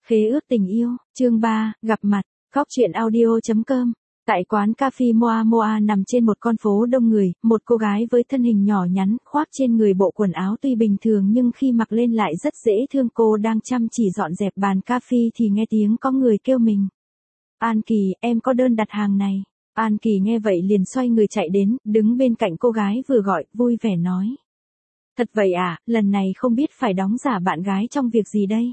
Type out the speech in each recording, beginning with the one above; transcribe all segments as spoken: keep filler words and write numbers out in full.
Khế ước tình yêu, chương ba, gặp mặt, góc truyện audio.com. Tại quán cà phê Moa Moa nằm trên một con phố đông người, một cô gái với thân hình nhỏ nhắn, khoác trên người bộ quần áo tuy bình thường nhưng khi mặc lên lại rất dễ thương. Cô đang chăm chỉ dọn dẹp bàn cà phê thì nghe tiếng có người kêu mình. An Kỳ, em có đơn đặt hàng này. An Kỳ nghe vậy liền xoay người chạy đến, đứng bên cạnh cô gái vừa gọi, vui vẻ nói. Thật vậy à, lần này không biết phải đóng giả bạn gái trong việc gì đây?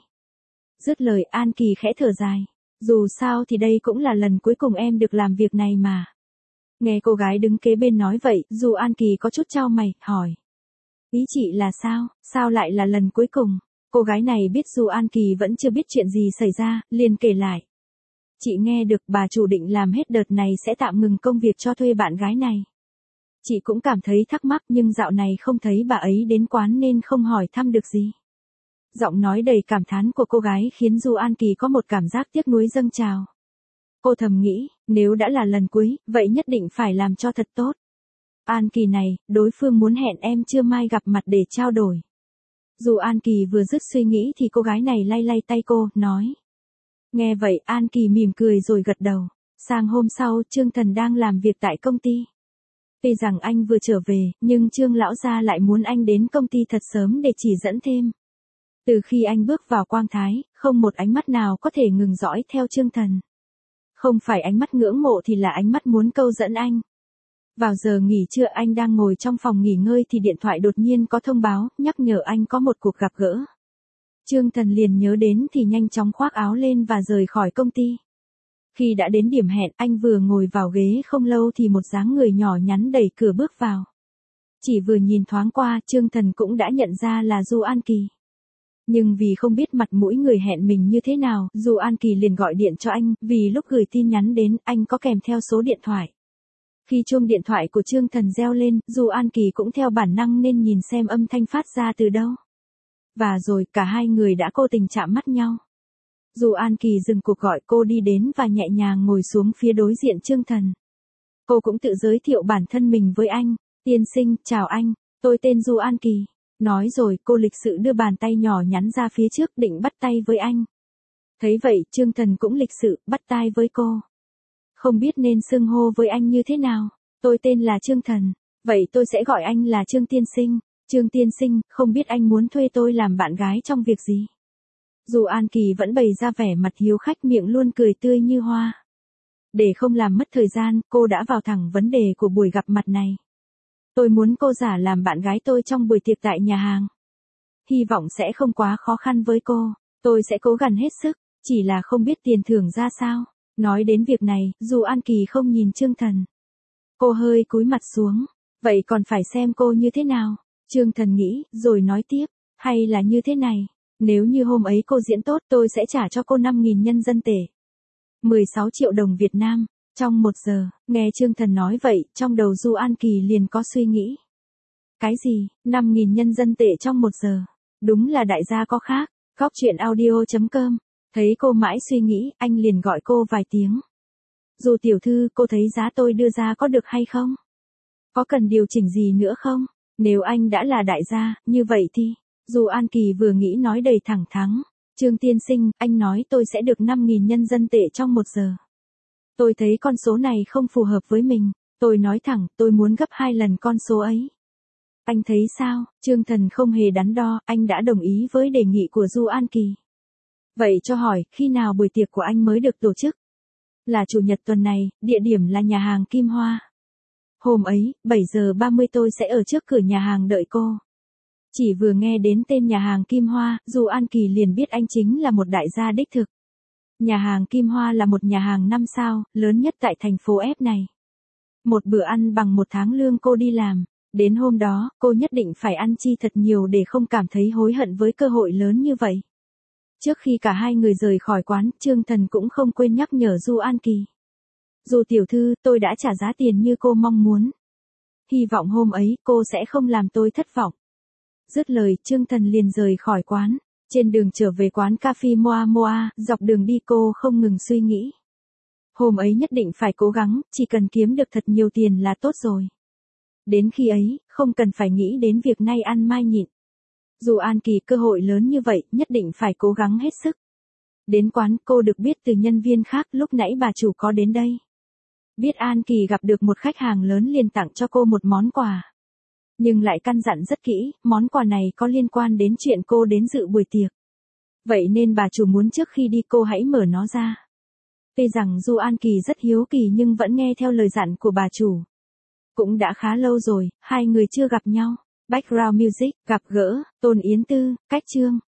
Dứt lời An Kỳ khẽ thở dài. Dù sao thì đây cũng là lần cuối cùng em được làm việc này mà. Nghe cô gái đứng kế bên nói vậy, dù An Kỳ có chút chau mày, hỏi. Ý chị là sao, sao lại là lần cuối cùng? Cô gái này biết dù An Kỳ vẫn chưa biết chuyện gì xảy ra, liền kể lại. Chị nghe được bà chủ định làm hết đợt này sẽ tạm ngừng công việc cho thuê bạn gái này. Chị cũng cảm thấy thắc mắc nhưng dạo này không thấy bà ấy đến quán nên không hỏi thăm được gì. Giọng nói đầy cảm thán của cô gái khiến Du An Kỳ có một cảm giác tiếc nuối dâng trào. Cô thầm nghĩ, nếu đã là lần cuối, vậy nhất định phải làm cho thật tốt. An Kỳ này, đối phương muốn hẹn em trưa mai gặp mặt để trao đổi. Du An Kỳ vừa dứt suy nghĩ thì cô gái này lay lay tay cô, nói. Nghe vậy An Kỳ mỉm cười rồi gật đầu. Sang hôm sau, Trương Thần đang làm việc tại công ty. Tuy rằng anh vừa trở về, nhưng Trương lão gia lại muốn anh đến công ty thật sớm để chỉ dẫn thêm. Từ khi anh bước vào quang thái, không một ánh mắt nào có thể ngừng dõi theo Trương Thần. Không phải ánh mắt ngưỡng mộ thì là ánh mắt muốn câu dẫn anh. Vào giờ nghỉ trưa anh đang ngồi trong phòng nghỉ ngơi thì điện thoại đột nhiên có thông báo, nhắc nhở anh có một cuộc gặp gỡ. Trương Thần liền nhớ đến thì nhanh chóng khoác áo lên và rời khỏi công ty. Khi đã đến điểm hẹn, anh vừa ngồi vào ghế không lâu thì một dáng người nhỏ nhắn đẩy cửa bước vào. Chỉ vừa nhìn thoáng qua, Trương Thần cũng đã nhận ra là Du An Kỳ. Nhưng vì không biết mặt mũi người hẹn mình như thế nào, Du An Kỳ liền gọi điện cho anh, vì lúc gửi tin nhắn đến, anh có kèm theo số điện thoại. Khi chuông điện thoại của Trương Thần reo lên, Du An Kỳ cũng theo bản năng nên nhìn xem âm thanh phát ra từ đâu. Và rồi, cả hai người đã vô tình chạm mắt nhau. Du An Kỳ dừng cuộc gọi, cô đi đến và nhẹ nhàng ngồi xuống phía đối diện Trương Thần. Cô cũng tự giới thiệu bản thân mình với anh. Tiên sinh, chào anh, tôi tên Du An Kỳ. Nói rồi cô lịch sự đưa bàn tay nhỏ nhắn ra phía trước định bắt tay với anh. Thấy vậy Trương Thần cũng lịch sự bắt tay với cô. Không biết nên xưng hô với anh như thế nào. Tôi tên là Trương Thần. Vậy tôi sẽ gọi anh là Trương Tiên Sinh. Trương Tiên Sinh, không biết anh muốn thuê tôi làm bạn gái trong việc gì? Dù An Kỳ vẫn bày ra vẻ mặt hiếu khách miệng luôn cười tươi như hoa. Để không làm mất thời gian, cô đã vào thẳng vấn đề của buổi gặp mặt này. Tôi muốn cô giả làm bạn gái tôi trong buổi tiệc tại nhà hàng. Hy vọng sẽ không quá khó khăn với cô. Tôi sẽ cố gắng hết sức, chỉ là không biết tiền thưởng ra sao. Nói đến việc này, dù An Kỳ không nhìn Trương Thần. Cô hơi cúi mặt xuống. Vậy còn phải xem cô như thế nào? Trương Thần nghĩ, rồi nói tiếp. Hay là như thế này, nếu như hôm ấy cô diễn tốt tôi sẽ trả cho cô năm nghìn nhân dân tệ. mười sáu triệu đồng Việt Nam. Trong một giờ, nghe Trương Thần nói vậy, trong đầu Du An Kỳ liền có suy nghĩ. Cái gì, năm nghìn nhân dân tệ trong một giờ? Đúng là đại gia có khác. Góc truyện audio.com. Thấy cô mãi suy nghĩ, anh liền gọi cô vài tiếng. Du tiểu thư, cô thấy giá tôi đưa ra có được hay không? Có cần điều chỉnh gì nữa không? Nếu anh đã là đại gia, như vậy thì... Du An Kỳ vừa nghĩ nói đầy thẳng thắn. Trương Tiên Sinh, anh nói tôi sẽ được năm nghìn nhân dân tệ trong một giờ. Tôi thấy con số này không phù hợp với mình. Tôi nói thẳng, tôi muốn gấp hai lần con số ấy. Anh thấy sao? Trương Thần không hề đắn đo, anh đã đồng ý với đề nghị của Du An Kỳ. Vậy cho hỏi, khi nào buổi tiệc của anh mới được tổ chức? Là chủ nhật tuần này, địa điểm là nhà hàng Kim Hoa. Hôm ấy, bảy giờ ba mươi tôi sẽ ở trước cửa nhà hàng đợi cô. Chỉ vừa nghe đến tên nhà hàng Kim Hoa, Du An Kỳ liền biết anh chính là một đại gia đích thực. Nhà hàng Kim Hoa là một nhà hàng năm sao, lớn nhất tại thành phố F này. Một bữa ăn bằng một tháng lương cô đi làm. Đến hôm đó, cô nhất định phải ăn chi thật nhiều để không cảm thấy hối hận với cơ hội lớn như vậy. Trước khi cả hai người rời khỏi quán, Trương Thần cũng không quên nhắc nhở Du An Kỳ. Du tiểu thư, tôi đã trả giá tiền như cô mong muốn. Hy vọng hôm ấy cô sẽ không làm tôi thất vọng. Dứt lời, Trương Thần liền rời khỏi quán. Trên đường trở về quán cà phê Moa Moa, dọc đường đi cô không ngừng suy nghĩ. Hôm ấy nhất định phải cố gắng, chỉ cần kiếm được thật nhiều tiền là tốt rồi. Đến khi ấy, không cần phải nghĩ đến việc nay ăn mai nhịn. Dù An Kỳ cơ hội lớn như vậy, nhất định phải cố gắng hết sức. Đến quán cô được biết từ nhân viên khác lúc nãy bà chủ có đến đây. Biết An Kỳ gặp được một khách hàng lớn liền tặng cho cô một món quà. Nhưng lại căn dặn rất kỹ, món quà này có liên quan đến chuyện cô đến dự buổi tiệc. Vậy nên bà chủ muốn trước khi đi cô hãy mở nó ra. Tuy rằng dù An Kỳ rất hiếu kỳ nhưng vẫn nghe theo lời dặn của bà chủ. Cũng đã khá lâu rồi, hai người chưa gặp nhau. Background music, gặp gỡ, Tôn Yến Tư, Cách Chương.